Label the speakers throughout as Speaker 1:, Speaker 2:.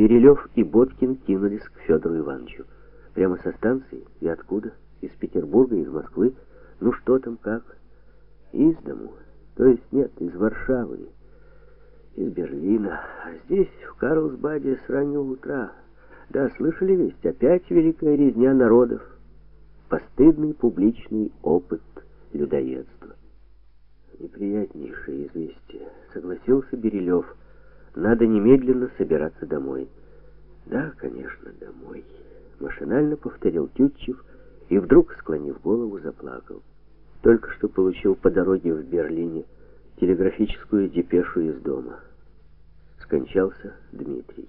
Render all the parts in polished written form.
Speaker 1: Берилев и Боткин кинулись к Федору Ивановичу. Прямо со станции? И откуда? Из Петербурга, из Москвы? Ну что там, как? Из дому. То есть нет, из Варшавы. Из Берлина. А здесь, в Карлсбаде, с раннего утра. Да, слышали весть? Опять великая резня народов. Постыдный публичный опыт людоедства. Неприятнейшее известие. Согласился Берилев. Надо немедленно собираться домой. Да, конечно, домой. Машинально повторил Тютчев и вдруг, склонив голову, заплакал. Только что получил по дороге в Берлине телеграфическую депешу из дома. Скончался Дмитрий.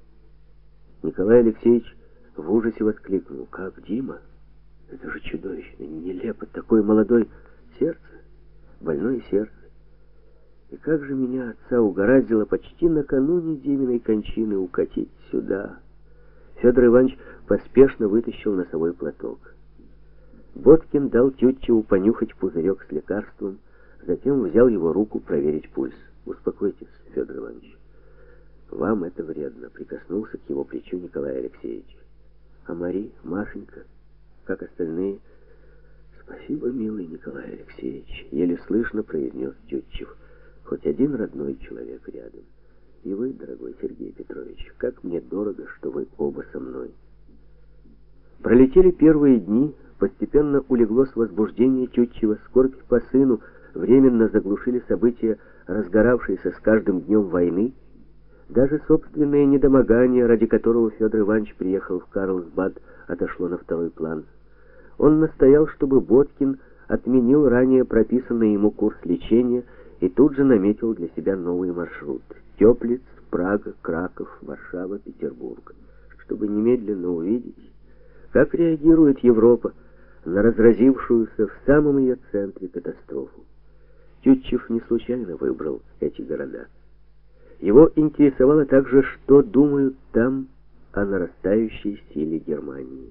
Speaker 1: Николай Алексеевич в ужасе воскликнул: «Как, Дима? Это же чудовищно, нелепо, такой молодой, сердце, больное сердце. И как же меня отца угораздило почти накануне Диминой кончины укатить сюда». Федор Иванович поспешно вытащил носовой платок. Боткин дал Тютчеву понюхать пузырек с лекарством, затем взял его руку проверить пульс. «Успокойтесь, Федор Иванович. Вам это вредно», — прикоснулся к его плечу Николай Алексеевич. «А Мари, Машенька, как остальные?» «Спасибо, милый Николай Алексеевич», — еле слышно произнес Тютчев. «Хоть один родной человек рядом. И вы, дорогой Сергей Петрович, как мне дорого, что вы оба со мной». Пролетели первые дни, постепенно улеглось возбуждение Тютчева, скорбь по сыну временно заглушили события, разгоравшиеся с каждым днем войны. Даже собственное недомогание, ради которого Федор Иванович приехал в Карлсбад, отошло на второй план. Он настоял, чтобы Боткин отменил ранее прописанный ему курс лечения и тут же наметил для себя новый маршрут: Теплиц, Прага, Краков, Варшава, Петербург, чтобы немедленно увидеть, как реагирует Европа на разразившуюся в самом ее центре катастрофу. Тютчев не случайно выбрал эти города. Его интересовало также, что думают там о нарастающей силе Германии.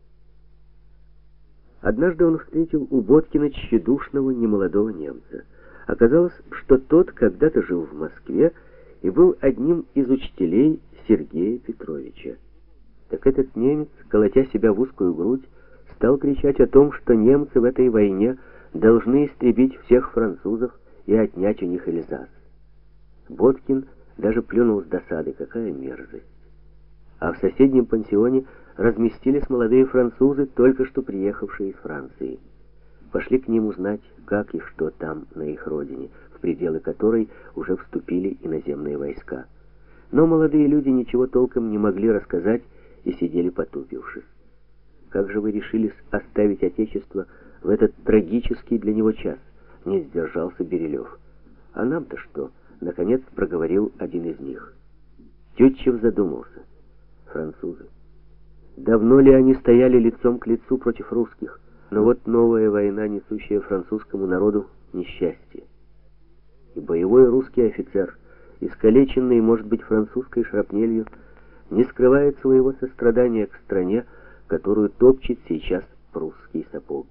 Speaker 1: Однажды он встретил у Боткина тщедушного немолодого немца. Оказалось, что тот когда-то жил в Москве и был одним из учителей Сергея Петровича. Так этот немец, колотя себя в узкую грудь, стал кричать о том, что немцы в этой войне должны истребить всех французов и отнять у них Эльзас. Боткин даже плюнул с досады: какая мерзость. А в соседнем пансионе разместились молодые французы, только что приехавшие из Франции. Пошли к ним узнать, как и что там, на их родине, в пределы которой уже вступили иноземные войска. Но молодые люди ничего толком не могли рассказать и сидели потупившись. «Как же вы решились оставить Отечество в этот трагический для него час?» — не сдержался Берилев. «А нам-то что?» — наконец проговорил один из них. Тютчев задумался. Французы. Давно ли они стояли лицом к лицу против русских? Но вот новая война, несущая французскому народу несчастье. И боевой русский офицер, искалеченный, может быть, французской шрапнелью, не скрывает своего сострадания к стране, которую топчет сейчас прусский сапог.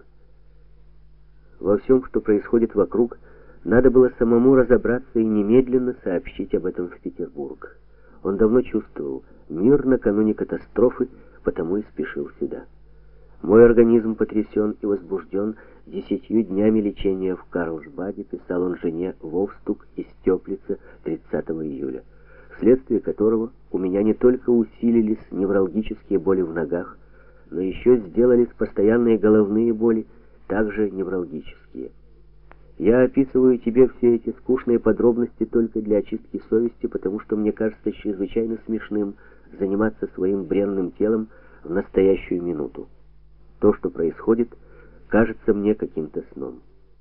Speaker 1: Во всем, что происходит вокруг, надо было самому разобраться и немедленно сообщить об этом в Петербург. Он давно чувствовал мир накануне катастрофы, потому и спешил сюда. «Мой организм потрясен и возбужден 10 днями лечения в Карлсбаде», писал он жене Вовстук из Теплица 30 июля, вследствие которого у меня не только усилились невралгические боли в ногах, но еще сделались постоянные головные боли, также невралгические. Я описываю тебе все эти скучные подробности только для очистки совести, потому что мне кажется чрезвычайно смешным заниматься своим бренным телом в настоящую минуту. То, что происходит, кажется мне каким-то сном.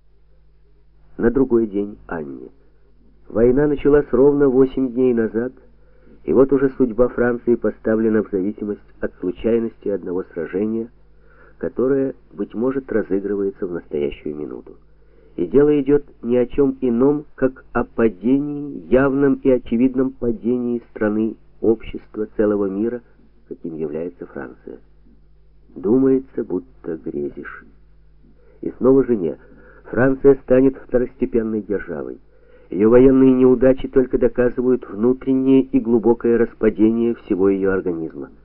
Speaker 1: На другой день Анне. Война началась ровно 8 дней назад, и вот уже судьба Франции поставлена в зависимость от случайности одного сражения, которое, быть может, разыгрывается в настоящую минуту. И дело идет ни о чем ином, как о падении, явном и очевидном падении страны, общества, целого мира, каким является Франция. Думается, будто грезишь. И снова жене. Франция станет второстепенной державой. Ее военные неудачи только доказывают внутреннее и глубокое распадение всего ее организма.